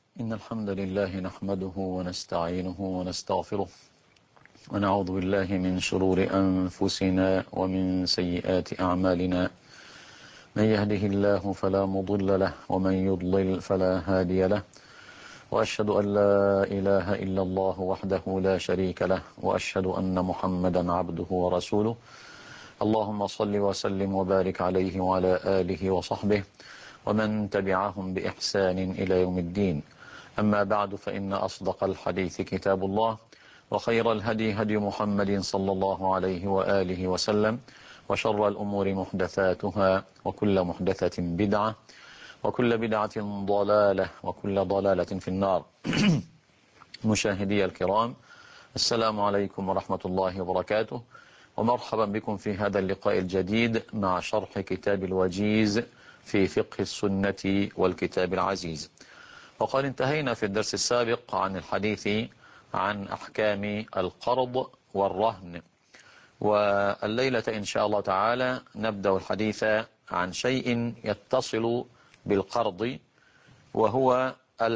إن الحمد لله نحمده ونستعينه ونستغفره ونعوذ بالله من شرور أنفسنا ومن سيئات أعمالنا. من يهده الله فلا مضل له ومن يضلل فلا هادي له، وأشهد أن لا إله إلا الله وحده لا شريك له، وأشهد أن محمدا عبده ورسوله. اللهم صل وسلم وبارك عليه وعلى آله وصحبه ومن تبعهم بإحسان إلى يوم الدين. أما بعد، فإن أصدق الحديث كتاب الله، وخير الهدي هدي محمد صلى الله عليه وآله وسلم، وشر الأمور محدثاتها، وكل محدثة بدعة، وكل بدعة ضلالة، وكل ضلالة في النار. مشاهدي الكرام، السلام عليكم ورحمة الله وبركاته، ومرحبا بكم في هذا اللقاء الجديد مع شرح كتاب الوجيز في فقه السنة والكتاب العزيز. وقد انتهينا في الدرس السابق عن الحديث عن أحكام القرض والرهن، والليلة إن شاء الله تعالى نبدأ الحديث عن شيء يتصل بالقرض، وهو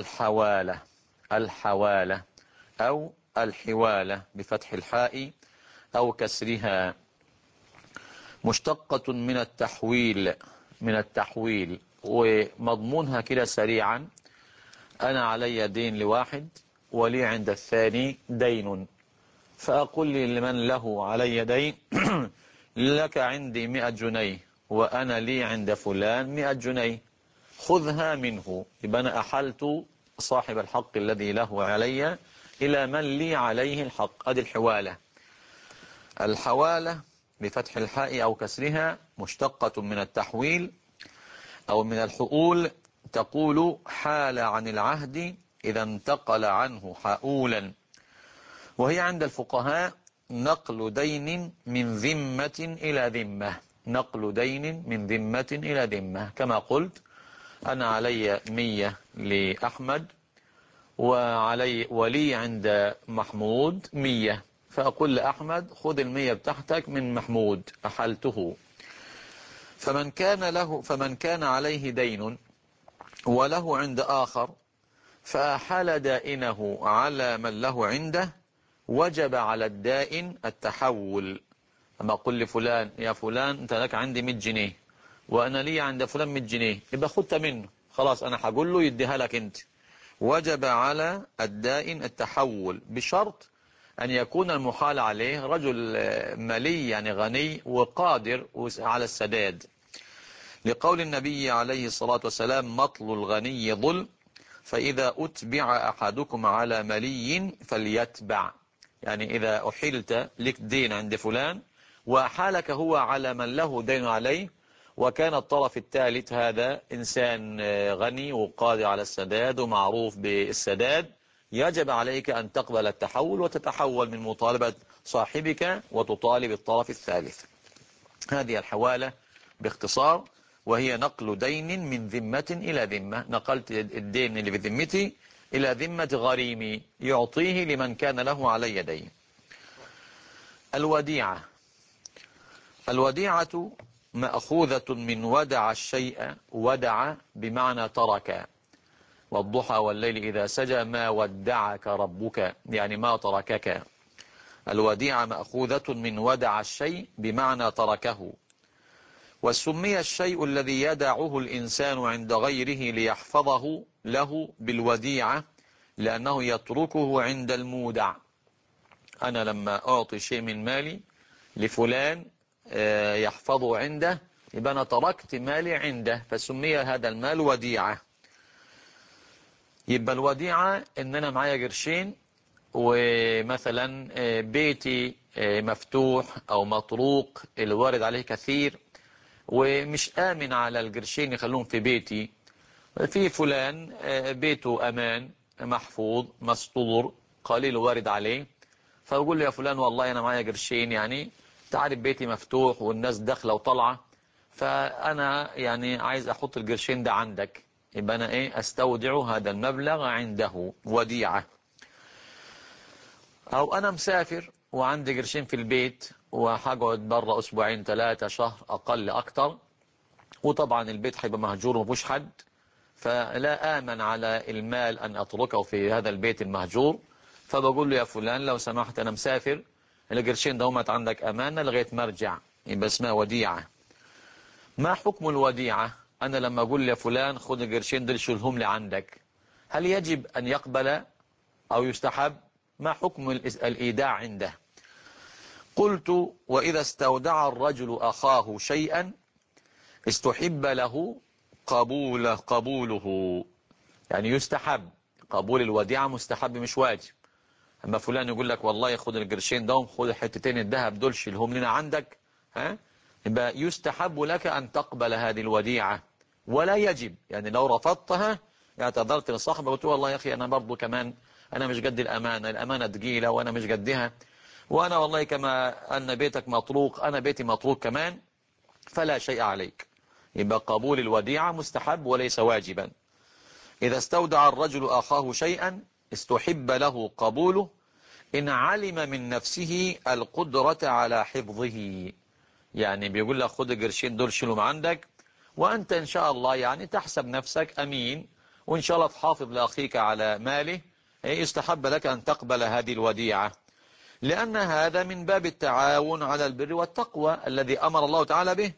الحوالة أو الحوالة بفتح الحاء أو كسرها، مشتقة من التحويل. ومضمونها كده سريعا: أنا علي دين لواحد ولي عند الثاني دين، فأقول لمن له علي دين لك عندي 100 جنيه وأنا لي عند فلان 100 جنيه، خذها منه. يبقى أنا أحلت صاحب الحق الذي له علي إلى من لي عليه الحق. هذه الحوالة بفتح الحاء أو كسرها، مشتقة من التحويل أو من الحؤول. تقول حال عن العهد إذا انتقل عنه حؤولا، وهي عند الفقهاء نقل دين من ذمة إلى ذمة، نقل دين من ذمة إلى ذمة. كما قلت أنا علي 100 لأحمد ولي عند محمود 100، فأقول لأحمد خذ 100 بتاعتك من محمود، أحلته. فمن كان عليه دين وله عند آخر فأحال دائنه على من له عنده، وجب على الدائن التحول. أما أقول لفلان يا فلان أنت لك عندي 100 جنيه وأنا لي عند فلان 100 جنيه، يبقى خدت منه، خلاص أنا هقول له يديها لك أنت. وجب على الدائن التحول بشرط أن يكون المحال عليه رجل مالي، يعني غني وقادر على السداد، لقول النبي عليه الصلاة والسلام: مطل الغني ظلم، فإذا أتبع أحدكم على ملي فليتبع. يعني إذا أحلت لك دين عند فلان وأحالك هو على من له دين عليه، وكان الطرف الثالث هذا إنسان غني وقادر على السداد ومعروف بالسداد، يجب عليك أن تقبل التحول وتتحول من مطالبة صاحبك وتطالب الطرف الثالث. هذه الحوالة باختصار، وهي نقل دين من ذمة إلى ذمة. نقلت الدين اللي في ذمتي إلى ذمة غريمي يعطيه لمن كان له علي دين. الوديعة مأخوذة من ودع الشيء، ودع بمعنى ترك، والضحى والليل إذا سجى ما ودعك ربك، يعني ما تركك. الوديعة مأخوذة من ودع الشيء بمعنى تركه. وسمي الشيء الذي يدعه الإنسان عند غيره ليحفظه له بالوديعة، لأنه يتركه عند المودع. أنا لما أعطي شيء من مالي لفلان يحفظه عنده، يبقى أنا تركت مالي عنده، فسمي هذا المال وديعة. يبقى الوديعة إن أنا معايا قرشين، ومثلا بيتي مفتوح أو مطروق، الوارد عليه كثير، ومش آمن على القرشين يخلون في بيتي. في فلان بيته أمان، محفوظ، مستور، قليل وارد عليه، فأقول له يا فلان والله أنا معايا قرشين، يعني تعرف بيتي مفتوح والناس داخلة وطلعة، فأنا يعني عايز أحط القرشين ده عندك، يبقى أنا أستودع هذا المبلغ عنده، وديعة. أو أنا مسافر وعندي قرشين في البيت وهقعد برا أسبوعين 3 شهر أقل أكتر، وطبعا البيت هيبقى مهجور ومفيش حد، فلا آمن على المال أن أتركه في هذا البيت المهجور، فبقول له يا فلان لو سمحت أنا مسافر، القرشين دومت عندك أمانة لغاية ما أرجع، يبقى اسمها وديعة. ما حكم الوديعة؟ أنا لما أقول يا فلان خذ القرشين دول شيلهم لي عندك، هل يجب أن يقبل أو يستحب؟ ما حكم الإيداع عنده؟ قلت: وإذا استودع الرجل أخاه شيئا استحب له قبوله، يعني يستحب قبول الوديعة، مستحب مش واجب. أما فلان يقول لك والله خذ القرشين دوم، خذ حتتين الذهب دول شيلهم لنا عندك، يبقى يستحب لك أن تقبل هذه الوديعة ولا يجب. يعني لو رفضتها اعتذرت لصاحبه وقلت والله يا أخي أنا برضو كمان أنا مش قد الأمانة تقيلة وأنا مش قدها، وأنا والله كما أن بيتك مطروق أنا بيتي مطروق كمان، فلا شيء عليك. يبقى قبول الوديعة مستحب وليس واجبا. إذا استودع الرجل أخاه شيئا استحب له قبوله إن علم من نفسه القدرة على حفظه. يعني بيقول لك خد القرشين دول شيلهم عندك، وأنت إن شاء الله يعني تحسب نفسك أمين، وإن شاء الله تحافظ لأخيك على ماله، يستحب لك أن تقبل هذه الوديعة، لأن هذا من باب التعاون على البر والتقوى الذي أمر الله تعالى به.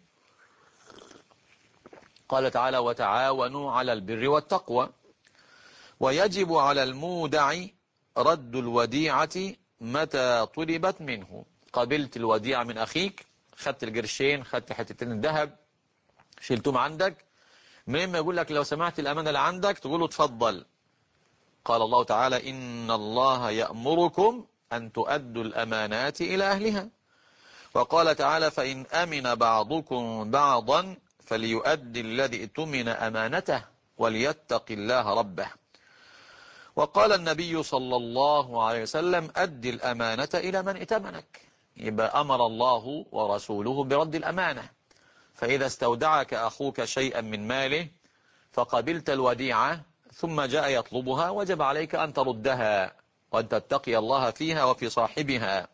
قال تعالى: وتعاونوا على البر والتقوى. ويجب على المودع رد الوديعة متى طلبت منه. قبلت الوديعة من أخيك، خدت القرشين، خدت حتتين الذهب شلتهم عندك، من ما يقول لك لو سمعت الأمانة اللي عندك تقول له تفضل. قال الله تعالى: إن الله يأمركم أن تؤدوا الأمانات إلى أهلها. وقال تعالى: فإن أمن بعضكم بعضا فليؤدي الذي اؤتمن أمانته وليتق الله ربه. وقال النبي صلى الله عليه وسلم: أد الأمانة إلى من ائتمنك. يبقى أمر الله ورسوله برد الأمانة. فإذا استودعك أخوك شيئا من ماله فقبلت الوديعة ثم جاء يطلبها، وجب عليك أن تردها وأن تتقي الله فيها وفي صاحبها.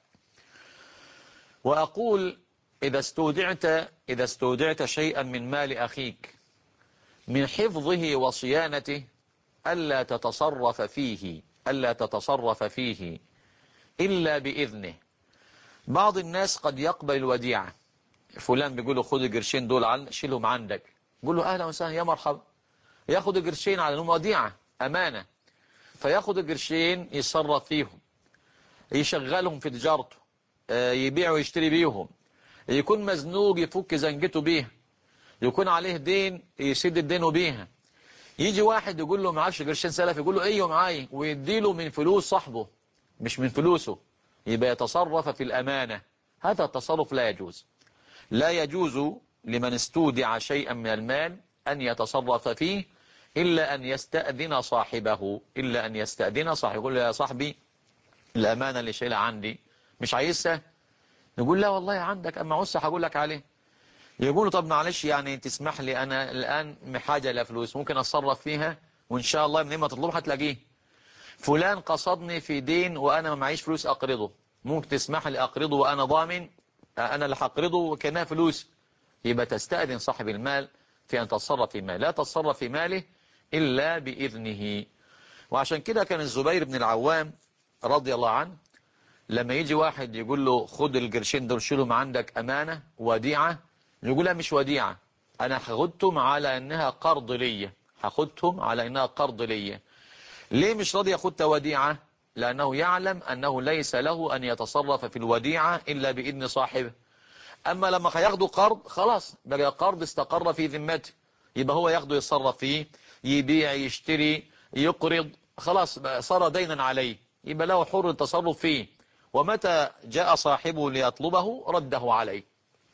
وأقول: إذا استودعت شيئا من مال أخيك من حفظه وصيانته ألا تتصرف فيه إلا بإذنه. بعض الناس قد يقبل الوديعة، فلان بيقول له خذ القرشين دول شيلهم عندك، يقول له أهلا وسهلا يا مرحبا، ياخد القرشين على انهم وديعة أمانة، فياخد القرشين يتصرف فيهم، يشغلهم في تجارته، يبيع ويشتري بيهم، يكون مزنوق يفك زنقته بيها، يكون عليه دين يسد الدين بيها. يجي واحد يقول له معكش قرشين سلف، يقول له ايوه معاي، ويديله من فلوس صاحبه مش من فلوسه، يبقى يتصرف في الأمانة. هذا التصرف لا يجوز. لا يجوز لمن استودع شيئا من المال أن يتصرف فيه إلا أن يستأذن صاحبه، يقول له يا صاحبي الأمانة اللي شايلها عندي مش عايزها، يقول لا والله عندك أما عوزها هقول لك عليه، يقول له طب معلش يعني تسمح لي أنا الآن محاجة لفلوس ممكن أتصرف فيها وإن شاء الله من ما تطلبها هتلاقيه. فلان قصدني في دين وأنا ما معيش فلوس أقرضه، ممكن تسمح لي أقرضه وأنا ضامن أنا اللي هقرضه وكأنها فلوس. يبقى تستأذن صاحب المال في أن تتصرف في ماله، لا تتصرف في ماله إلا بإذنه. وعشان كده كان الزبير بن العوام رضي الله عنه لما يجي واحد يقول له خد القرشين دول شيلهم عندك أمانة وديعة، يقول لا مش وديعة، أنا هاخدهم على أنها قرض ليا. ليه مش راضي ياخدها وديعة؟ لأنه يعلم أنه ليس له أن يتصرف في الوديعة إلا بإذن صاحبه. أما لما هياخده قرض خلاص بقى قرض استقر في ذمته، يبقى هو ياخده يتصرف فيه، يبيع يشتري يقرض، خلاص بقى صار دينا عليه، يبقى له حر التصرف فيه، ومتى جاء صاحبه ليطلبه رده عليه.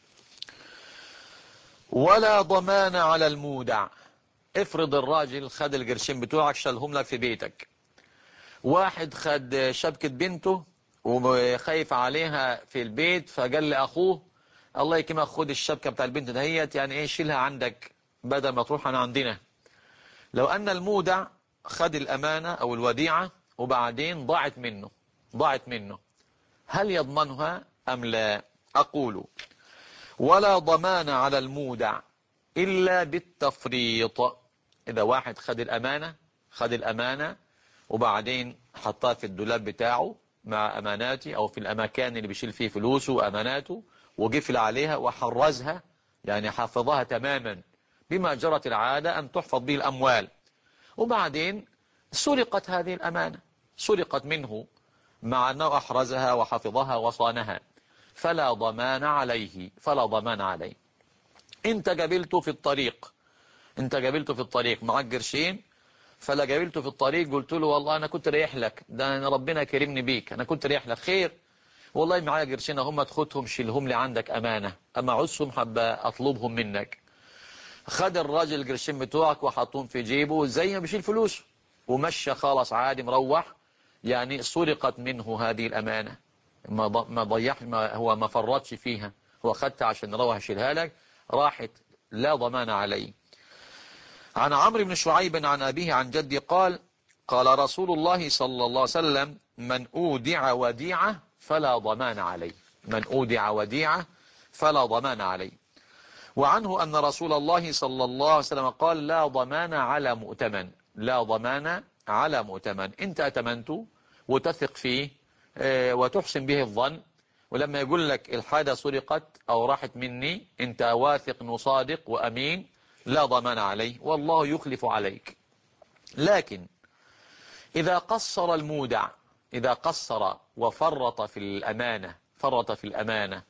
ولا ضمان على المودع. افرض الراجل خد القرشين بتوعك شالهم لك في بيتك، واحد خد شبكة بنته وخايف عليها في البيت فقال لأخوه الله يكرمك خد الشبكة بتاع البنت دهيت يعني ايه شيلها عندك بدل ما تروح انا عندنا. لو ان المودع خد الامانة او الوديعة وبعدين ضاعت منه هل يضمنها ام لا؟ اقول: ولا ضمان على المودع الا بالتفريط. إذا واحد خد الأمانة وبعدين حطها في الدولاب بتاعه مع أماناتي أو في الأماكن اللي بيشيل فيه فلوسه وأماناته وقفل عليها وحرزها، يعني حافظها تماما بما جرت العادة أن تحفظ به الأموال، وبعدين سرقت هذه الأمانة، سرقت منه مع أنه أحرزها وحفظها وصانها، فلا ضمان عليه، فلا ضمان عليه. انت قابلته في الطريق معك قرشين، فلا قابلته في الطريق قلت له والله أنا كنت رايح لك، ده أنا ربنا كرمني بيك، أنا كنت رايح لك خير، والله معايا قرشين هم تاخدهم شيلهم لي عندك أمانة، أما عوزهم حابة أطلبهم منك. خد الراجل القرشين بتوعك وحطهم في جيبه زي ما بيشيل فلوس ومشى خلاص عادي مروح، يعني سرقت منه هذه الأمانة، ما ضيع، ما فرطش فيها، هو خدتها عشان نروح يشيلها لك، راحت لا ضمان عليه. عن عمرو بن شعيب عن أبيه عن جدي قال قال رسول الله صلى الله عليه وسلم من أودع وديعة فلا ضمان عليه، من أودع وديعة فلا ضمان عليه. وعنه أن رسول الله صلى الله عليه وسلم قال لا ضمان على مؤتمن، لا ضمان على مؤتمن. انت أتمنت وتثق فيه وتحسن به الظن، ولما يقول لك الحاجة سرقت أو راحت مني انت واثق وصادق وأمين، لا ضمان عليه والله يخلف عليك. لكن إذا قصر المودع، إذا قصر وفرط في الأمانة، فرط في الأمانة،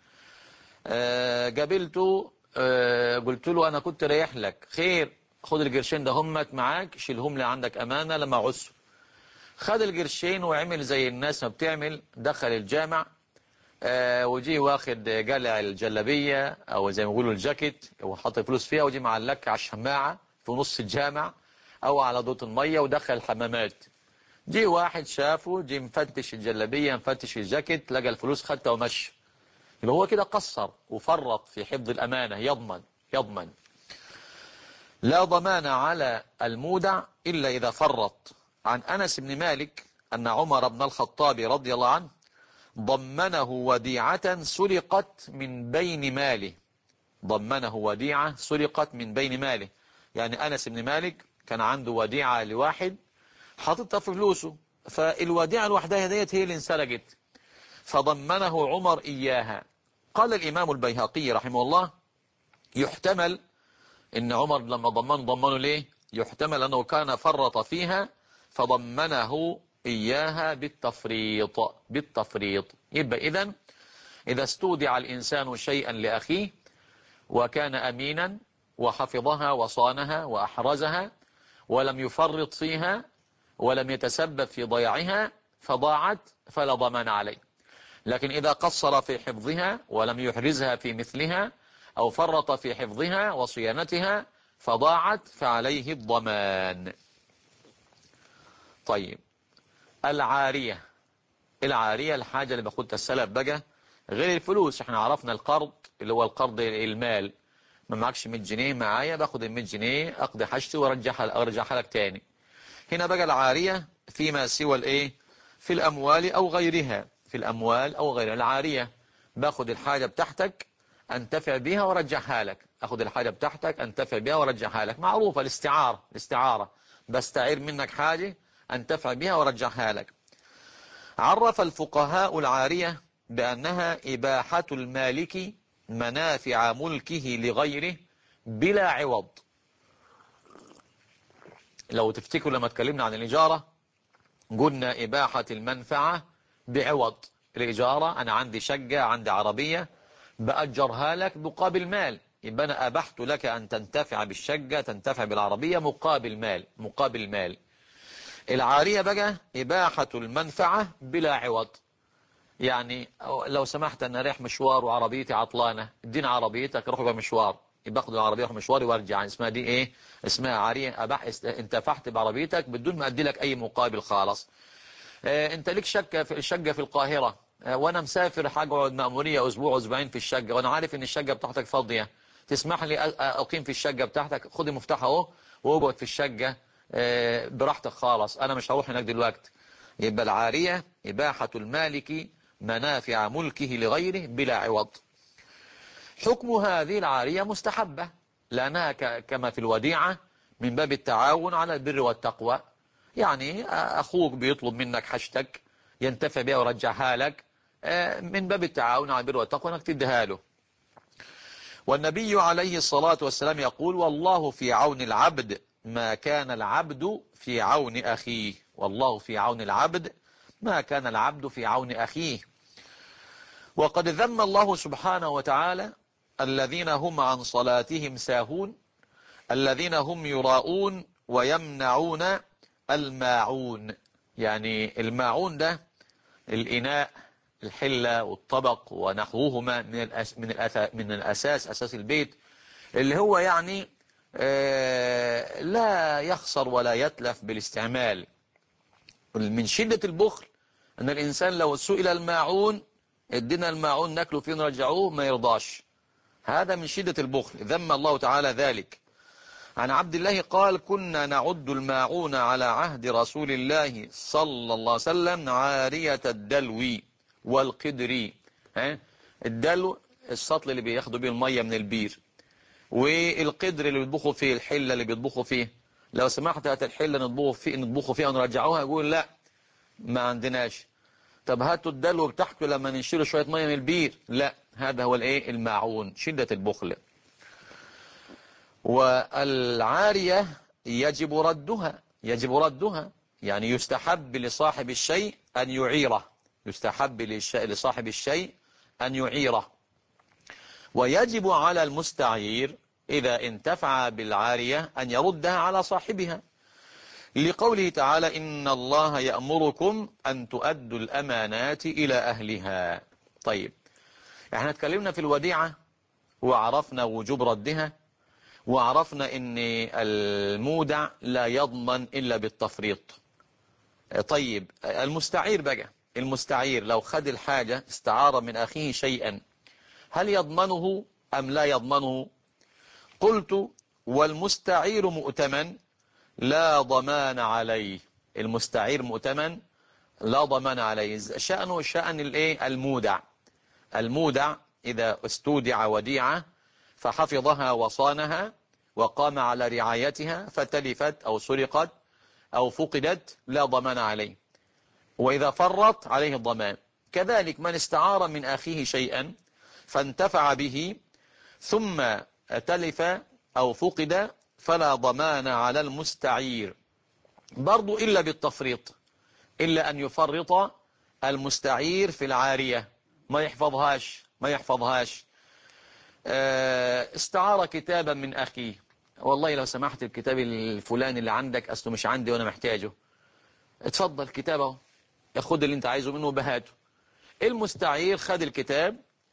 قابلته قلت له أنا كنت رايح لك خير، خد القرشين ده همت معاك شيلهم لي عندك أمانة لما عسر. خد القرشين وعمل زي الناس ما بتعمل، دخل الجامع وجي واخد قلع الجلبية أو زي ما يقولوا الجاكيت وحط فلوس فيها، وجي معلق على الشماعة في نص الجامع أو على ضوء المية ودخل الحمامات. جي واحد شافه، جي مفتش الجلبية مفتش الجاكيت، لقى الفلوس خدتها ومشي، يبقى هو كده قصر وفرط في حفظ الأمانة، يضمن. لا ضمان على المودع إلا إذا فرط. عن أنس بن مالك أن عمر بن الخطاب رضي الله عنه ضمنه وديعة سرقت من بين ماله، ضمنه وديعة سرقت من بين ماله، يعني أنس بن مالك كان عنده وديعة لواحد حاططها في فلوسه، فالوديعة الوحدها ديت هي اللي انسرقت، فضمنه عمر إياها. قال الإمام البيهقي رحمه الله يحتمل إن عمر لما ضمنه ليه؟ يحتمل أنه كان فرط فيها فضمنه إياها بالتفريط. يبقى إذا استودع الإنسان شيئا لأخيه وكان أمينا وحفظها وصانها وأحرزها ولم يفرط فيها ولم يتسبب في ضياعها فضاعت فلا ضمان عليه. لكن إذا قصر في حفظها ولم يحرزها في مثلها أو فرط في حفظها وصيانتها فضاعت فعليه الضمان. طيب العارية الحاجة اللي باخدها السلف بقى غير الفلوس. احنا عرفنا القرض اللي هو القرض المال، ما معكش 100 جنيه معايا باخد ال 100 جنيه اقضي حاجتي وارجعها لك تاني. هنا بقى العارية فيما سوى الايه، في الاموال او غيرها، في الاموال او غيرها. العارية باخد الحاجة بتاعتك انتفع بها وارجعها لك، اخد الحاجة بتاعتك انتفع بها وارجعها لك، معروفة الاستعارة بستعير منك حاجة انتفع بها وارجعها لك. عرف الفقهاء العارية بأنها إباحة المالك منافع ملكه لغيره بلا عوض. لو تفتكروا لما اتكلمنا عن الإجارة قلنا إباحة المنفعة بعوض. الإجارة أنا عندي شقة عندي عربية بأجرها لك مقابل مال، يبقى أنا أبحت لك أن تنتفع بالشقة تنتفع بالعربية مقابل مال. العارية بقى إباحة المنفعة بلا عوض، يعني لو سمحت أنا رايح مشوار وعربيتي عطلانة ادينا عربيتك روح بقى مشوار، يبقى اخد العربية اروح مشواري وارجع، اسمها دي ايه؟ اسمها عارية. انتفعت بعربيتك بدون ما ادي لك اي مقابل خالص. انت ليك شقة في القاهرة، وانا مسافر هقعد مأمورية اسبوع اسبوعين في الشقة وانا عارف ان الشقة بتاعتك فاضية، تسمح لي اقيم في الشقة بتاعتك؟ خد المفتاح اهو واقعد في الشقة براحتك خالص، انا مش هروح هناك دلوقتي. يبقى العارية إباحة المالك منافع ملكه لغيره بلا عوض. حكم هذه العارية مستحبة لأنها كما في الوديعة من باب التعاون على البر والتقوى. يعني أخوك بيطلب منك حاجتك ينتفع بها ويرجعها لك، من باب التعاون على البر والتقوى انك تديها له. والنبي عليه الصلاة والسلام يقول: والله في عون العبد ما كان العبد في عون أخيه. والله في عون العبد ما كان العبد في عون أخيه. وقد ذم الله سبحانه وتعالى الذين هم عن صلاتهم ساهون، الذين هم يراءون ويمنعون الماعون. يعني الماعون ده الإناء، الحلة والطبق ونحوهما من الأساس، أساس البيت، اللي هو يعني لا يخسر ولا يتلف بالاستعمال. من شدة البخل أن الإنسان لو سئل الماعون ادينا الماعون ناكله فيه نرجعوه ما يرضاش. هذا من شدة البخل، ذم الله تعالى ذلك. عن عبد الله قال: كنا نعد الماعون على عهد رسول الله صلى الله عليه وسلم عارية الدلو والقدر. الدلو السطل اللي بياخدوا بيه المية من البير، والقدر اللي بيطبخوا فيه، الحلة اللي بيطبخوا فيه. لو سمحت هات الحلة نطبخوا فيها ونرجعوها، يقول لا ما عندناش. طب هاتوا الدلو بتاعته لما ننشروا شوية مية من البير، لا. هذا هو الايه الماعون، شدة البخل. والعارية يجب ردها، يجب ردها. يعني يستحب لصاحب الشيء أن يعيره، يستحب لصاحب الشيء أن يعيره. ويجب على المستعير إذا انتفع بالعارية أن يردها على صاحبها، لقوله تعالى: إن الله يأمركم أن تؤدوا الأمانات إلى أهلها. طيب، احنا اتكلمنا في الوديعة وعرفنا وجوب ردها، وعرفنا ان المودع لا يضمن الا بالتفريط. طيب المستعير بقى، المستعير لو خد الحاجة استعار من اخيه شيئا، هل يضمنه ام لا يضمنه؟ قلت: والمستعير مؤتمن لا ضمان عليه. المستعير مؤتمن لا ضمان عليه. شأنه شأن الايه المودع. المودع اذا استودع وديعة فحفظها وصانها وقام على رعايتها فتلفت أو سرقت أو فقدت لا ضمان عليه، وإذا فرط عليه الضمان. كذلك من استعار من أخيه شيئا فانتفع به ثم تلف أو فقد فلا ضمان على المستعير برضو إلا بالتفريط، إلا أن يفرط المستعير في العارية، ما يحفظهاش. استعار كتابا من أخيه: والله لو سمحت الكتاب الفلاني اللي عندك أصله مش عندي وأنا محتاجه، اتفضل كتابه، خد اللي انت عايزه منه وبهاته. المستعير خد الكتاب،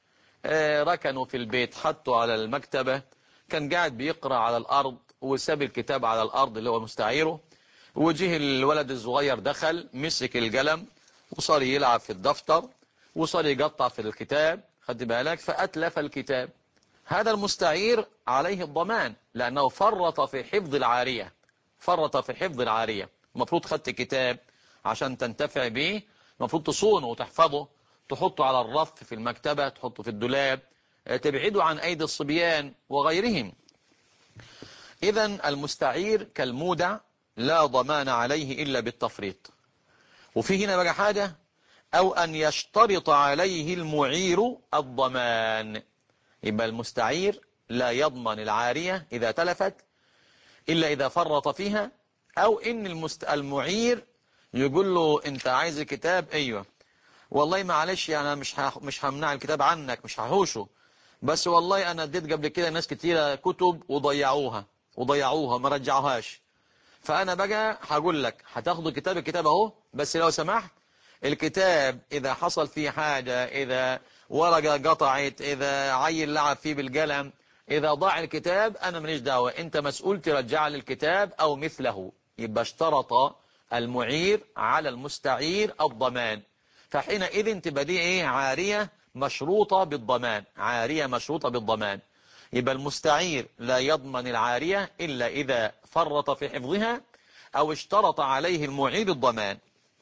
ركنه في البيت، حطه على المكتبة، كان قاعد بيقرأ على الأرض وساب الكتاب على الأرض اللي هو مستعيره، وجه الولد الصغير دخل مسك القلم وصار يلعب في الدفتر وصار يقطع في الكتاب، خد بالك، فأتلف الكتاب. هذا المستعير عليه الضمان لأنه فرط في حفظ العارية، فرط في حفظ العارية. المفروض خدت كتاب عشان تنتفع به، المفروض تصونه وتحفظه، تحطه على الرف في المكتبة، تحطه في الدولاب، تبعده عن أيدي الصبيان وغيرهم. إذن المستعير كالمودع لا ضمان عليه إلا بالتفريط. وفي هنا بقى حاجة: أو أن يشترط عليه المعير الضمان. يبقى المستعير لا يضمن العارية إذا تلفت إلا إذا فرط فيها، أو إن المعير يقول له أنت عايز الكتاب، أيوة والله معلش يعني أنا مش همنع الكتاب عنك، مش هحوشه، بس والله أنا اديت قبل كده ناس كتيرة كتب وضيعوها ما رجعوهاش، فأنا بقى هقول لك هتاخدوا الكتاب أهو، بس لو سمحت الكتاب إذا حصل فيه حاجة، إذا ورقة قطعت، إذا عيل لعب فيه بالقلم، إذا ضاع الكتاب، أنا ماليش دعوة، أنت مسؤول ترجع لي الكتاب أو مثله. يبقى اشترط المعير على المستعير الضمان، فحينئذ تبقى دي إيه؟ عارية مشروطة بالضمان، عارية مشروطة بالضمان. يبقى المستعير لا يضمن العارية إلا إذا فرط في حفظها أو اشترط عليه المعير الضمان.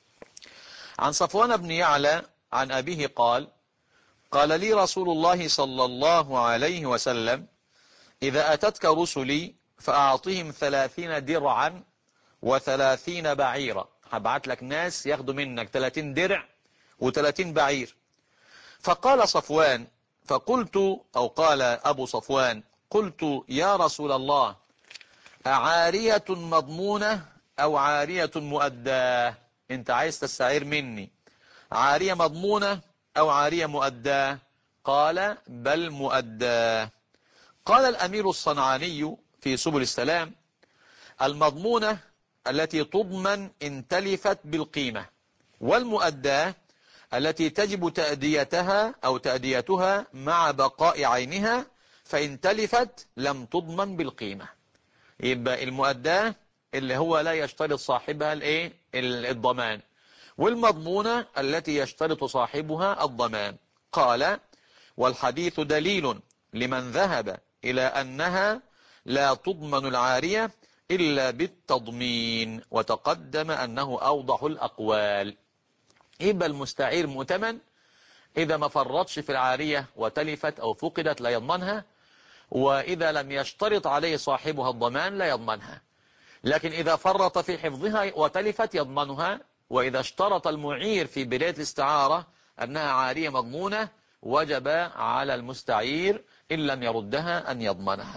عن صفوان بن يعلى عن أبيه قال: قال لي رسول الله صلى الله عليه وسلم: إذا أتتك رسلي فأعطهم 30 درعا و30 بعيرا. هبعت لك ناس ياخدوا منك 30 درع و30 بعير. فقال صفوان، فقلت، أو قال أبو صفوان، قلت يا رسول الله، أعارية مضمونة أو عارية مؤداة؟ انت عايز تستعير مني عارية مضمونة أو عارية مؤداة؟ قال بل مؤداة. قال الأمير الصنعاني في سبل السلام: المضمونة التي تضمن إن تلفت بالقيمة، والمؤداة التي تجب تأديتها أو تأديتها مع بقاء عينها، فإن تلفت لم تضمن بالقيمة. يبقى المؤداة اللي هو لا يشترط صاحبها الضمان، والمضمونة التي يشترط صاحبها الضمان. قال: والحديث دليل لمن ذهب إلى أنها لا تضمن العارية إلا بالتضمين، وتقدم أنه أوضح الأقوال. يبقى المستعير مؤتمن إذا ما فرطش في العارية وتلفت أو فقدت لا يضمنها، وإذا لم يشترط عليه صاحبها الضمان لا يضمنها. لكن إذا فرط في حفظها وتلفت يضمنها، وإذا اشترط المعير في بداية الاستعارة أنها عارية مضمونة وجب على المستعير إن لم يردها أن يضمنها.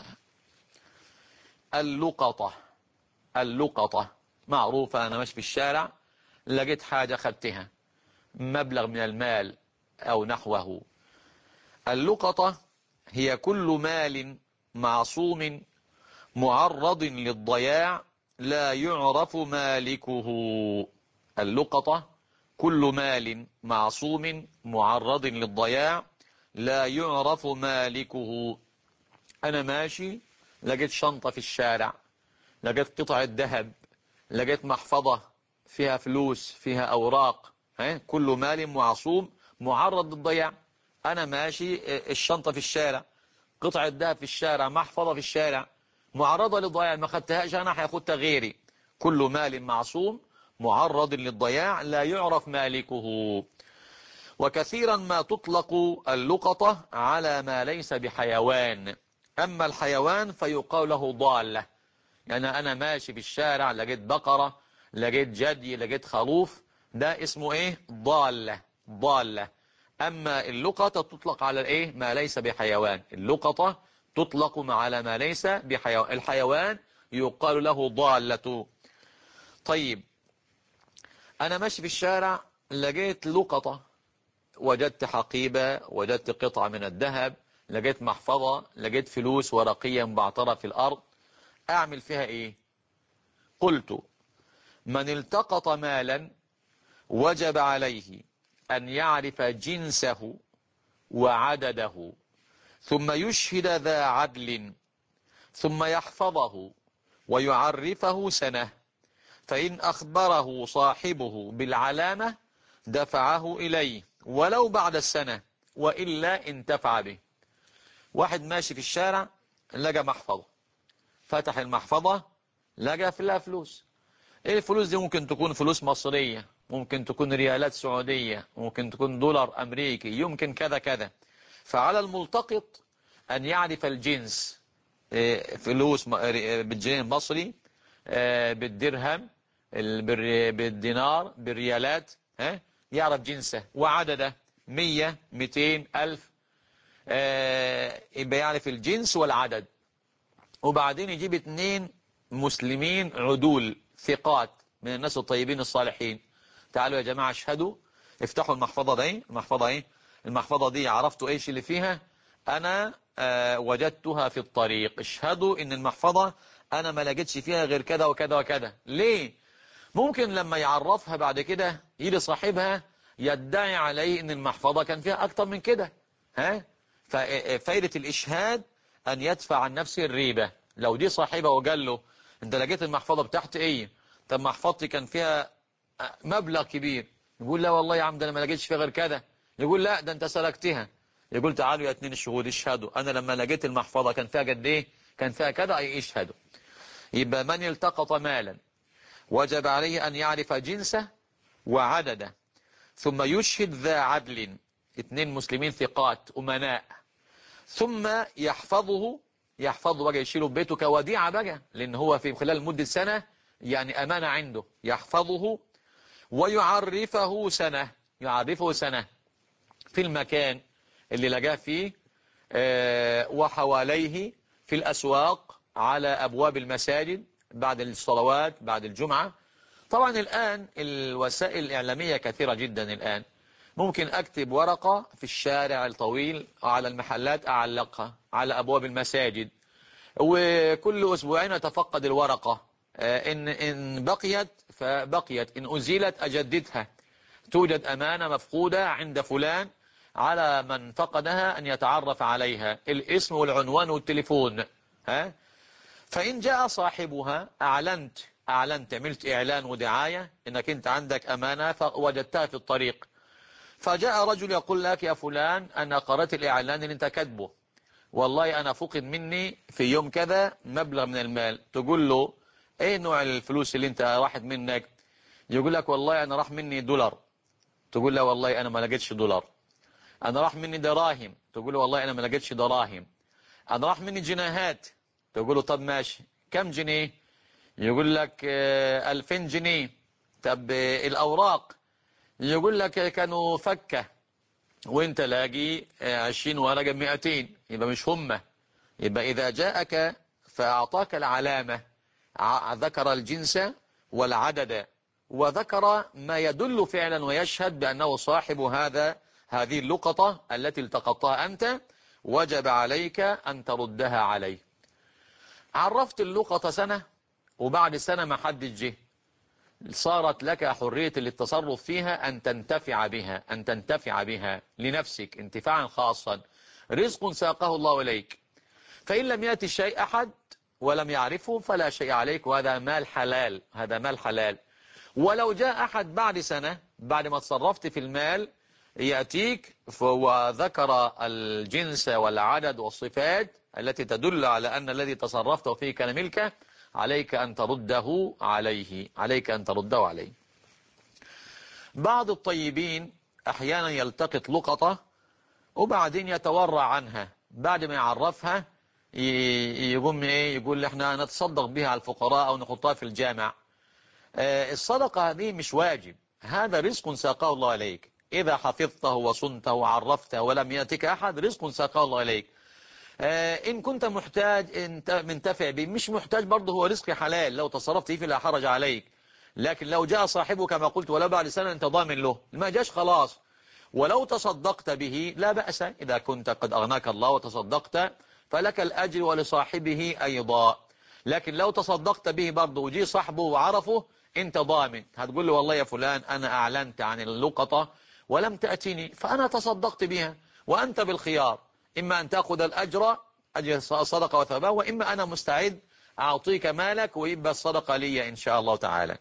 اللقطة. اللقطة معروفة، أنا ماشي في الشارع لقيت حاجة خدتها، مبلغ من المال أو نحوه. اللقطة هي كل مال معصوم معرض للضياع لا يعرف مالكه. اللقطة كل مال معصوم معرض للضياع لا يعرف مالكه. أنا ماشي لقيت شنطة في الشارع، لقيت قطعة ذهب، لقيت محفظة فيها فلوس، فيها أوراق، كل مال معصوم معرض للضياع. أنا ماشي، الشنطة في الشارع، قطعة ذهب في الشارع، محفظة في الشارع، معرضة للضياع، ما خدتهاش أنا هياخدها غيري. كل مال معصوم معرض للضياع لا يعرف مالكه. وكثيرا ما تطلق اللقطة على ما ليس بحيوان، أما الحيوان فيقال له ضالة. يعني أنا ماشي في الشارع لقيت بقرة، لقيت جدي، لقيت خروف، ده اسمه إيه؟ ضالة. ضالة. أما اللقطة تطلق على ما ليس بحيوان. اللقطة تطلق على ما ليس بحيوان. الحيوان يقال له ضالة. طيب، أنا ماشي في الشارع لقيت لقطة، وجدت حقيبة، وجدت قطعة من الذهب، لقيت محفظة، لقيت فلوس ورقية مبعترة في الأرض. أعمل فيها إيه؟ قلت: من التقط مالا وجب عليه أن يعرف جنسه وعدده، ثم يشهد ذا عدل، ثم يحفظه ويعرفه سنة، فإن أخبره صاحبه بالعلامة دفعه إليه ولو بعد السنة، وإلا انتفع به. واحد ماشي في الشارع لقى محفظة، فتح المحفظة لقى فيها فلوس. الفلوس دي ممكن تكون فلوس مصرية، ممكن تكون ريالات سعودية، ممكن تكون دولار أمريكي، يمكن كذا كذا. فعلى الملتقط أن يعرف الجنس، فلوس بالجنيه المصري، بالدرهم، بالدينار، بالريالات، يعرف جنسه وعدده، 100 200 ألف، يبقى يعرف الجنس والعدد. وبعدين يجيب 2 مسلمين عدول ثقات من الناس الطيبين الصالحين، تعالوا يا جماعة اشهدوا، افتحوا المحفظة دي. المحفظة دي عرفتوا ايش اللي فيها؟ انا وجدتها في الطريق، اشهدوا ان المحفظة انا ما لقيتش فيها غير كذا وكذا وكذا. ليه؟ ممكن لما يعرفها بعد كده يجي صاحبها يدعي عليه ان المحفظة كان فيها اكتر من كده. ففائدة الاشهاد ان يدفع عن نفسه الريبة. لو دي صاحبه وقال له: انت لقيت المحفظة بتاعتي ايه؟ طب محفظتي كان فيها مبلغ كبير. يقول: لا والله يا عم، ده انا ما لقيتش فيها غير كذا. يقول: لا، ده انت سلكتها. يقول: تعالوا يا 2 الشهود اشهدوا، انا لما لقيت المحفظة كان فيها قد ايه؟ كان فيها كذا، اي اشهدوا. يبقى من التقط مالا وجب عليه أن يعرف جنسه وعدده، ثم يشهد ذا عدل، 2 مسلمين ثقات أمناء، ثم يحفظه يحفظه بقى، يشيله ببيته كوديعة بقى، لأن هو في خلال مدة سنة يعني أمانة عنده، يحفظه ويعرفه سنة، يعرفه سنة في المكان اللي لقاه فيه، وحواليه في الأسواق، على أبواب المساجد، بعد الصلوات، بعد الجمعة. طبعا الآن الوسائل الإعلامية كثيرة جدا. الآن ممكن أكتب ورقة في الشارع الطويل على المحلات، أعلقها على أبواب المساجد، وكل أسبوعين أتفقد الورقة. إن بقيت فبقيت، إن أزيلت أجددها. توجد أمانة مفقودة عند فلان، على من فقدها أن يتعرف عليها، الاسم والعنوان والتليفون. ها؟ فإن جاء صاحبها أعلنت، عملت إعلان ودعاية إنك أنت عندك أمانة فوجدتها في الطريق، فجاء رجل يقول لك يا فلان أنا قرأت الإعلان اللي أنت كاتبه، والله أنا فقد مني في يوم كذا مبلغ من المال. تقول له إيه نوع الفلوس اللي أنت راحت منك؟ يقول لك والله أنا راح مني دولار. تقول له والله أنا ما لقيتش دولار. أنا راح مني دراهم. تقول له والله أنا ما لقيتش دراهم. أنا راح مني جنيهات. تقول له طب ماشي، كم جنيه؟ يقول لك 2000 جنيه. طب الأوراق؟ يقول لك كانوا فكة، وانت لاقي 20 ورقة 200، يبقى مش همه. يبقى إذا جاءك فأعطاك العلامة، ذكر الجنس والعدد، وذكر ما يدل فعلا ويشهد بأنه صاحب هذه اللقطة التي التقطتها أنت، وجب عليك أن تردها عليه. عرفت اللقطة سنة، وبعد سنة ما حد جه، صارت لك حرية التصرف فيها، أن تنتفع بها لنفسك انتفاعا خاصا، رزق ساقه الله إليك. فإن لم يأتي الشيء أحد ولم يعرفه فلا شيء عليك، وهذا مال حلال، هذا مال حلال. ولو جاء أحد بعد سنة، بعد ما تصرفت في المال، يأتيك وذكر الجنس والعدد والصفات التي تدل على أن الذي تصرفته فيه كان ملكه، عليك أن ترده عليه، عليك أن ترده عليه. بعض الطيبين أحيانا يلتقط لقطة وبعدين يتورع عنها، بعد ما يعرفها يقوم ايه، يقول احنا نتصدق بها على الفقراء او نحطها في الجامع. الصدقة هذه مش واجب، هذا رزق ساقه الله عليك. اذا حفظته وصنته وعرفته ولم يأتك احد، رزق ساقه الله عليك. ان كنت محتاج انت منتفع به، مش محتاج برضه، هو رزق حلال، لو تصرفت فيه فلا حرج عليك. لكن لو جاء صاحبه كما قلت ولا بعد سنة، انت ضامن له، ما جاش خلاص. ولو تصدقت به لا بأس، إذا كنت قد أغناك الله وتصدقت فلك الأجر ولصاحبه أيضا. لكن لو تصدقت به برضه وجي صاحبه وعرفه، أنت ضامن، هتقول له والله يا فلان أنا أعلنت عن اللقطة ولم تأتني، فأنا تصدقت بها، وأنت بالخيار، إما أن تأخذ الأجر، أجر صدقة وثوابه، وإما أنا مستعد أعطيك مالك ويبقى الصدقة لي إن شاء الله تعالى.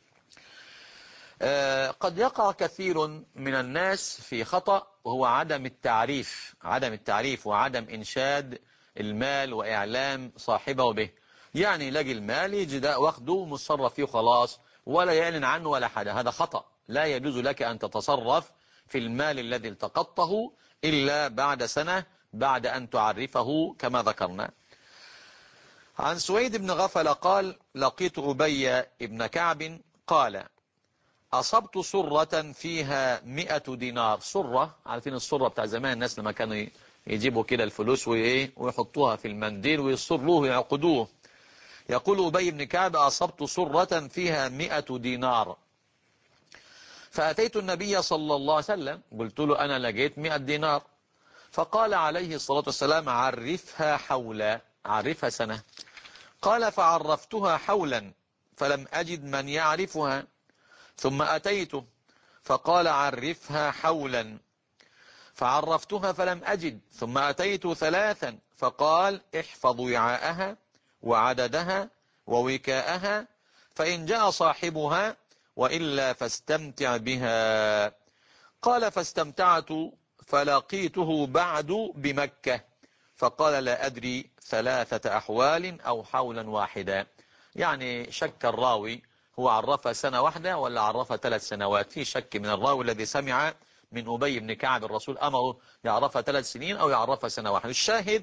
قد يقع كثير من الناس في خطأ، وهو عدم التعريف وعدم إنشاد المال وإعلام صاحبه به. يعني يلاقي المال يجي ده واخده متصرف فيه خلاص، ولا يعلن عنه ولا حاجة، هذا خطأ. لا يجوز لك أن تتصرف في المال الذي التقطته إلا بعد سنة، بعد أن تعرفه كما ذكرنا. عن سويد بن غفل قال لقيت أبي بن كعب قال أصبت صرة فيها 100 دينار. صرة، عارفين الصرة بتاع زمان، الناس لما كانوا يجيبوا كده الفلوس ويحطوها في المنديل ويصروه ويعقدوه. يقول أبي بن كعب أصبت صرة فيها 100 دينار، فأتيت النبي صلى الله عليه وسلم قلت له أنا لقيت 100 دينار، فقال عليه الصلاة والسلام عرفها حولا، عرفها سنة. قال فعرفتها حولا فلم أجد من يعرفها، ثم أتيته فقال عرفها حولا، فعرفتها فلم أجد، ثم أتيت ثلاثا فقال احفظ وعاءها وعددها ووكاءها، فإن جاء صاحبها، وإلا فاستمتع بها. قال فاستمتعت فلقيته بعد بمكة، فقال لا أدري 3 أحوال أو حولا واحدا. يعني شك الراوي، هو عرفها سنة واحدة ولا عرفها 3 سنوات؟ في شك من الراوي الذي سمع من أبي بن كعب الرسول أمره يعرفها 3 سنين أو يعرفها سنة واحدة. الشاهد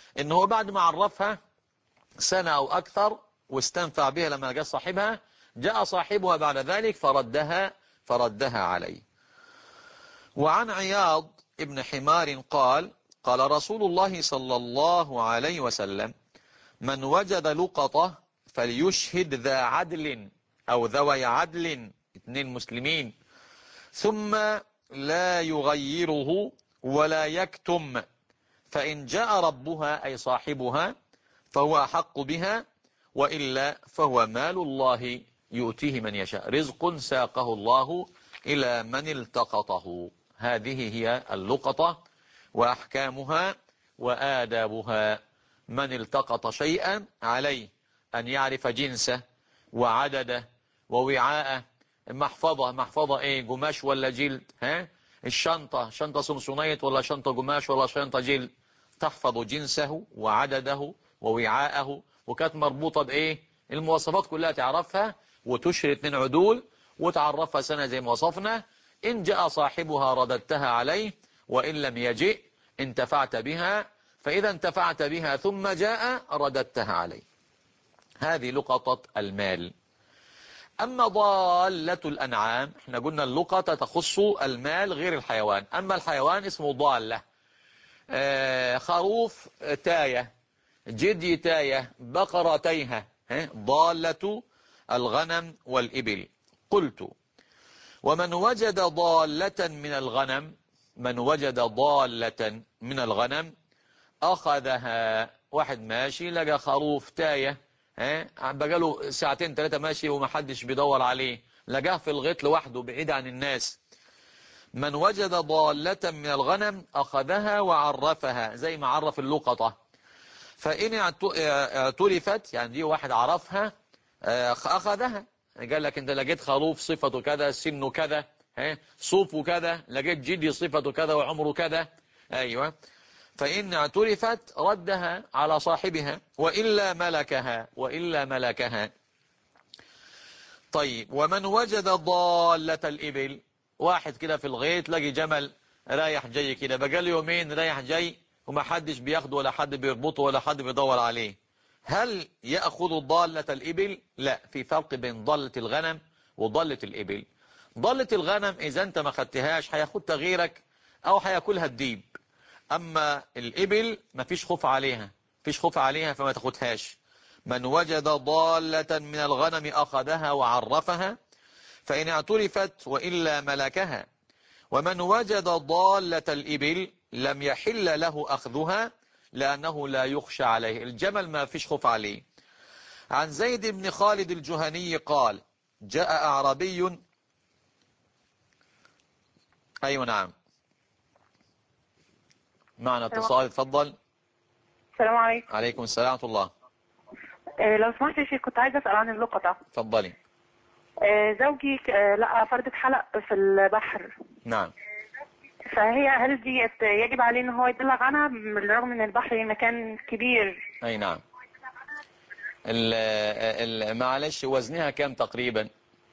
إن هو بعد ما عرفها سنة أو أكثر واستنفع بها لما جاء صاحبها، جاء صاحبها بعد ذلك فردها عليه. وعن عياض ابن حمار قال قال رسول الله صلى الله عليه وسلم: من وجد لقطة فليشهد ذا عدل أو ذوي عدل، 2 مسلمين، ثم لا يغيره ولا يكتم، فإن جاء ربها أي صاحبها فهو أحق بها، وإلا فهو مال الله يؤتيه من يشاء، رزق ساقه الله إلى من التقطه. هذه هي اللقطة وأحكامها وآدابها. من التقط شيئا عليه أن يعرف جنسه وعدده ووعاءه. محفظة ايه، قماش ولا جلد؟ الشنطة سمسونية ولا شنطة قماش ولا شنطة جلد؟ تحفظ جنسه وعدده ووعاءه، وكانت مربوطة بايه، المواصفات كلها تعرفها، وتشهر 2 عدول وتعرفها سنة زي ما وصفنا. إن جاء صاحبها رددتها عليه، وإن لم يجئ انتفعت بها، فإذا انتفعت بها ثم جاء رددتها عليه. هذه لقطة المال. أما ضالة الأنعام، احنا قلنا اللقطة تخص المال غير الحيوان، أما الحيوان اسمه ضالة. خروف تاية، جدي تاية، بقرة تيهة، ضالة الغنم والإبل. قلت: ومن وجد ضالة من الغنم، من وجد ضالة من الغنم أخذها. واحد ماشي لقى خروف تايه، بقاله 2 3 ماشي ومحدش بيدور عليه، لقاه في الغيط لوحده بعيد عن الناس. من وجد ضالة من الغنم أخذها وعرفها، زي ما عرف اللقطة. فإن اعترفت، يعني دي واحد عرفها أخذها. قال لك انت لقيت خروف صفته كذا، سنه كذا، صوفه كذا، لقيت جدي صفته كذا وعمره كذا، أيوة. فإن اعترفت ردها على صاحبها، وإلا ملكها. طيب، ومن وجد ضالة الإبل، واحد كده في الغيط لقي جمل رايح جاي كده، بقى له يومين رايح جاي ومحدش بياخده ولا حد بيربطه ولا حد بيدور عليه، هل يأخذ ضالة الإبل؟ لا، في فرق بين ضالة الغنم وضالة الإبل. ضالة الغنم إذا أنت ما خدتهاش هياخدها غيرك أو هياكلها الديب. أما الإبل ما فيش خوف عليها، فما تاخدهاش. من وجد ضالة من الغنم أخذها وعرفها، فإن اعترفت وإلا ملكها. ومن وجد ضالة الإبل لم يحل له أخذها، لأنه لا يخشى عليه، الجمل ما فيش خوف عليه. عن زيد بن خالد الجهني قال: جاء أعرابي. أيوة نعم، معنا اتصال، اتفضل. السلام عليكم. عليكم السلام ورحمة الله. لو سمحت يا شيخ، كنت عايزة أسأل عن اللقطة. اتفضلي. زوجي لقى فردة حلق في البحر. نعم. هل دي يجب عليه ان هو يبلغ عنها بالرغم ان البحر مكان كبير؟ أي نعم. معلش، وزنها كام تقريبا؟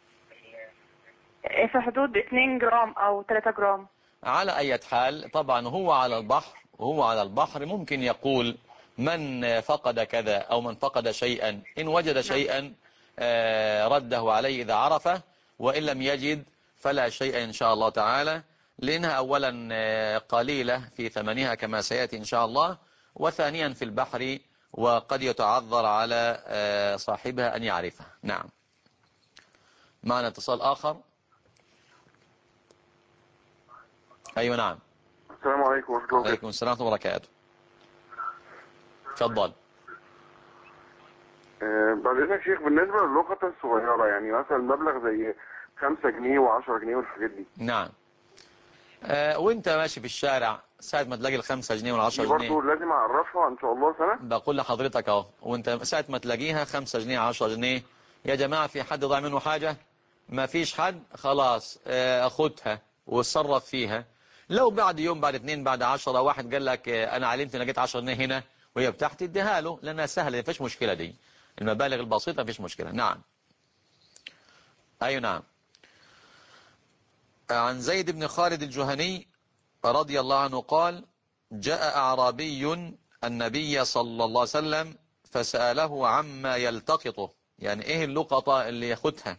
في حدود 2 جرام او 3 جرام. على أي حال، طبعا هو على البحر ممكن يقول من فقد كذا أو من فقد شيئا. إن وجد شيئا رده عليه إذا عرفه، وإن لم يجد فلا شيء إن شاء الله تعالى، لأنها أولا قليلة في ثمنها كما سيأتي إن شاء الله، وثانيا في البحر وقد يتعذر على صاحبها أن يعرفها. نعم. معنا اتصال آخر. أيوة نعم. السلام عليكم ورحمة الله وبركاته. عليكم السلام ورحمة الله وبركاته. تفضل. بعد إذنك شيخ، بالنسبة للقطة الصغيرة، يعني مثلا مبلغ زي 5 جنيه و10 جنيه والحاجات دي. نعم. وانت ماشي في الشارع ساعة ما تلاقي ال5 جنيه وال10 دي جنيه، برضه لازم أعرفها إن شاء الله سنة؟ بقول لحضرتك اهو، وانت ساعة ما تلاقيها 5 جنيه 10 جنيه، يا جماعة في حد ضاع منه حاجة؟ ما فيش حد، خلاص خدها وتصرف فيها. لو بعد يوم بعد 2 بعد 10 واحد قال لك انا علمت ان لقيت 10 جنيه هنا وهي بتاعتي، اديها له لانها سهلة، ما فيش مشكلة، دي المبالغ البسيطة ما فيش مشكلة. نعم. ايوه نعم. عن زيد بن خالد الجهني رضي الله عنه قال: جاء أعرابي النبي صلى الله عليه وسلم فسأله عما يلتقطه، يعني ايه اللقطة اللي ياخدها؟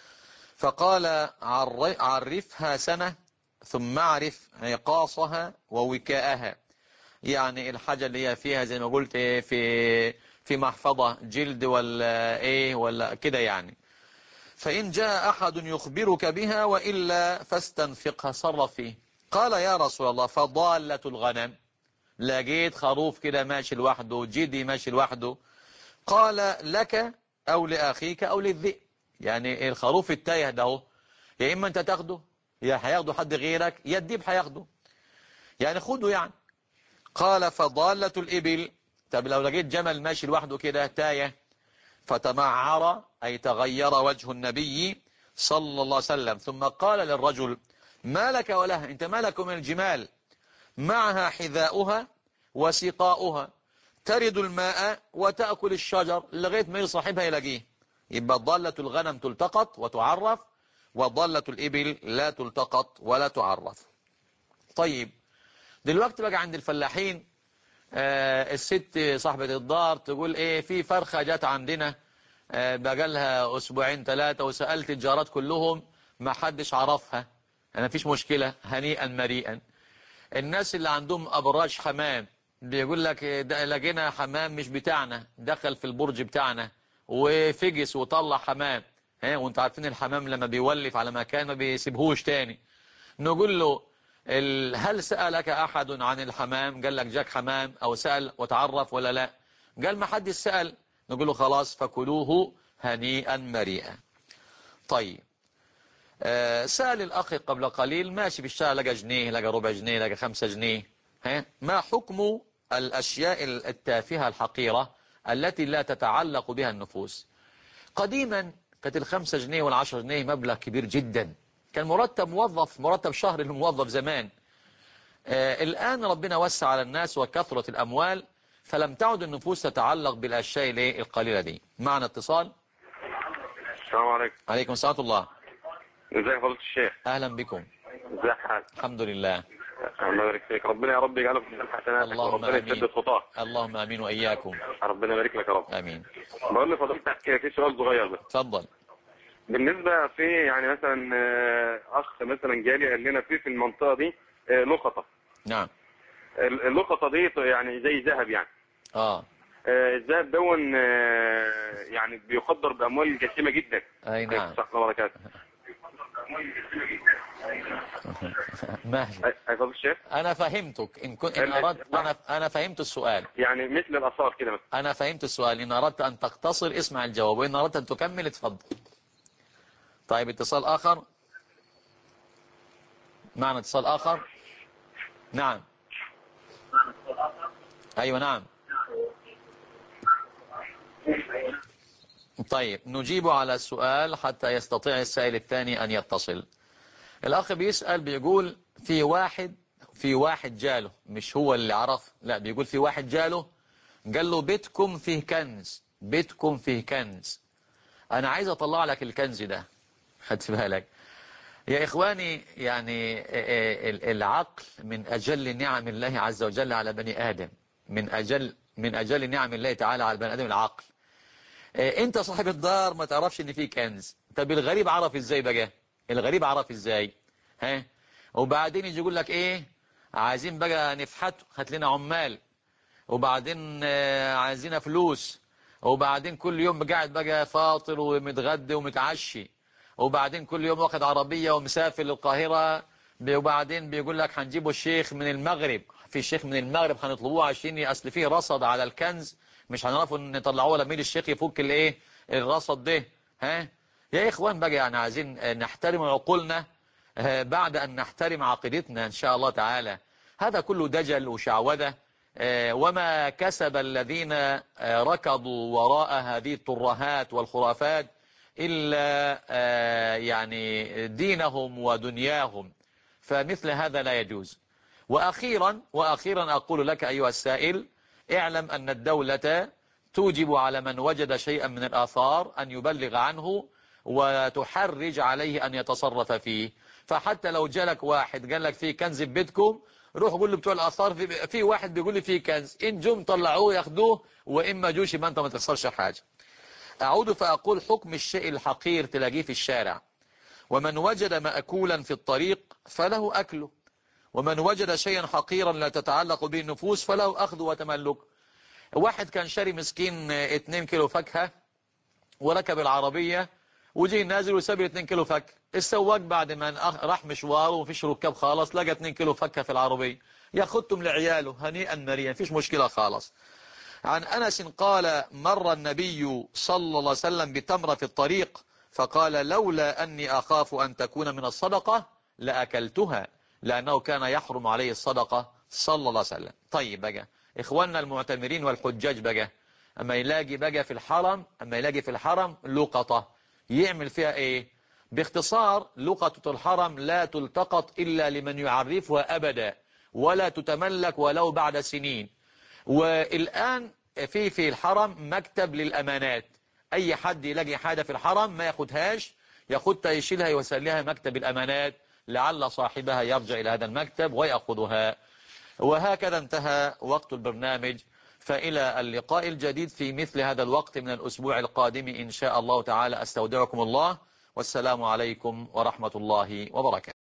فقال عرفها سنة ثم اعرف عقاصها ووكاءها، يعني الحاجة اللي هي فيها زي ما قلت ايه، في محفظة جلد ولا ايه ولا كده يعني. فإن جاء أحد يخبرك بها وإلا فاستنفقها، صرف فيه. قال يا رسول الله فضالة الغنم، لقيت خروف كده ماشي لوحده، جدي ماشي لوحده. قال لك أو لأخيك أو للذئب، يعني الخروف التايه ده هو، يا إما أنت تاخده يا هياخده حد غيرك يا الديب هياخده، يعني خده يعني. قال فضالة الإبل، طب لو لقيت جمل ماشي لوحده كده تايه؟ فتمعر أي تغير وجه النبي صلى الله عليه وسلم، ثم قال للرجل ما لك ولها، انت مالك من الجمال؟ معها حذاؤها وسقاؤها، ترد الماء وتأكل الشجر لغاية ما صاحبها يلاقيه. يبقى ضالة الغنم تلتقط وتعرف، وضالة الإبل لا تلتقط ولا تعرف. طيب دلوقتي بقى عند الفلاحين، الست صاحبة الدار تقول ايه، في فرخة جات عندنا بقالها اسبوعين ثلاثة، وسألت الجارات كلهم ما حدش عرفها. انا فيش مشكلة، هنيئا مريئا. الناس اللي عندهم ابراج حمام بيقول لك لقينا حمام مش بتاعنا دخل في البرج بتاعنا وفجس وطلع حمام، وانت عارفين الحمام لما بيولف على مكان ما بيسيبهوش تاني. نقول له هل سألك أحد عن الحمام؟ قال لك جاك حمام أو سأل وتعرف ولا لا؟ قال ما حد سأل. نقول له خلاص فكلوه هنيئا مريئا. طيب سأل الأخ قبل قليل ماشي في الشارع، لقى جنيه، لقى ربع جنيه، لقى 5 جنيه. ما حكم الأشياء التافهة الحقيرة التي لا تتعلق بها النفوس؟ قديما كانت ال5 جنيه وال10 جنيه مبلغ كبير جدا، كان مرتب موظف، مرتب شهر الموظف زمان. الآن ربنا وسع على الناس وكثرة الأموال، فلم تعد النفوس تتعلق بالأشياء القليلة دي. معنا اتصال. السلام عليكم. عليكم السلام ورحمة الله. ازيك يا فضيلة الشيخ؟ أهلا بكم. ازيك حالك؟ الحمد لله. الله يبارك فيك، ربنا يا رب يجعله في ميزان حسناتك، اللهم وربنا آمين. يسدد خطاك. اللهم آمين وإياكم. ربنا يبارك لك يا رب. آمين. بقول لفضيلتك في سؤال صغير بس. تفضل. بالنسبة في يعني مثلا أخ مثلا جالي قال لنا في المنطقة دي لقطة. نعم. اللقطة دي يعني زي ذهب يعني. الذهب دون يعني بيقدر بأموال جسيمة جدا. أي نعم. صح الله وبركاته. ماشي. أي فضل الشيخ. أنا فهمتك، إن أردت أنا فهمت السؤال. يعني مثل الآثار كده مثلا. أنا فهمت السؤال، إن أردت أن تقتصر اسمع الجواب، وإن أردت أن تكمل اتفضل. طيب اتصال آخر. معنا اتصال آخر. نعم. أيوة نعم. طيب نجيب على السؤال حتى يستطيع السائل الثاني أن يتصل. الأخ بيسأل بيقول في واحد جاله، مش هو اللي عرف، لا بيقول في واحد جاله قال له بيتكم فيه كنز، بيتكم فيه كنز، أنا عايز أطلع لك الكنز ده. خدت بالك يا إخواني؟ يعني العقل من أجل نعم الله عز وجل على بني آدم، من أجل نعم الله تعالى على بني آدم العقل. انت صاحب الدار ما تعرفش ان فيه كنز، طب الغريب عرف ازاي بقى؟ الغريب عرف ازاي؟ وبعدين يجي يقول لك ايه، عايزين بقى نفحته، هات لنا عمال، وبعدين عايزين فلوس، وبعدين كل يوم قاعد بقى فاطر ومتغدى ومتعشي، وبعدين كل يوم واخد عربية ومسافر للقاهرة، وبعدين بيقول لك هنجيبه الشيخ من المغرب، في شيخ من المغرب هنطلبوه عشان اصل فيه رصد على الكنز، مش هنعرفوا نطلعوه لما يجي الشيخ يفك الايه الرصد ده. يا اخوان بقى يعني عايزين نحترم عقولنا بعد ان نحترم عقيدتنا ان شاء الله تعالى. هذا كله دجل وشعوذة، وما كسب الذين ركضوا وراء هذه الترهات والخرافات إلا يعني دينهم ودنياهم، فمثل هذا لا يجوز. وأخيرا أقول لك أيها السائل، اعلم أن الدولة توجب على من وجد شيئا من الآثار أن يبلغ عنه وتحرج عليه أن يتصرف فيه. فحتى لو جالك واحد قال لك في كنز بيتكم روح قول له بتوع الآثار في واحد بيقول لي في كنز، إن جم طلعوه ياخدوه، وإما جوش يبقى أنت ما تخسرش حاجة. أعود فأقول حكم الشيء الحقير تلاقيه في الشارع. ومن وجد مأكولا في الطريق فله أكله، ومن وجد شيئا حقيرا لا تتعلق به النفوس فله أخذه وتملكه. واحد كان شاري مسكين 2 كيلو فاكهة وركب العربية وجي نازل وساب 2 كيلو فاكهة. السواق بعد ما راح مشواره ومفيش ركاب خالص لقى 2 كيلو فاكهة في العربية، ياخدهم لعياله هنيئا مريا مفيش مشكلة خالص. عن أنس قال مر النبي صلى الله عليه وسلم بتمرة في الطريق فقال لولا أني أخاف أن تكون من الصدقة لأكلتها، لأنه كان يحرم عليه الصدقة صلى الله عليه وسلم. طيب بقى إخواننا المعتمرين والحجاج بقى أما يلاقي بقى في الحرم لقطة يعمل فيها إيه؟ باختصار لقطة الحرم لا تلتقط إلا لمن يعرفها أبدا، ولا تتملك ولو بعد سنين. والآن في الحرم مكتب للأمانات، أي حد يلاقي حاجة في الحرم ما ياخدهاش، ياخدها يشيلها يوسلها مكتب الأمانات لعل صاحبها يرجع إلى هذا المكتب ويأخذها. وهكذا انتهى وقت البرنامج، فإلى اللقاء الجديد في مثل هذا الوقت من الأسبوع القادم إن شاء الله تعالى. أستودعكم الله والسلام عليكم ورحمة الله وبركاته.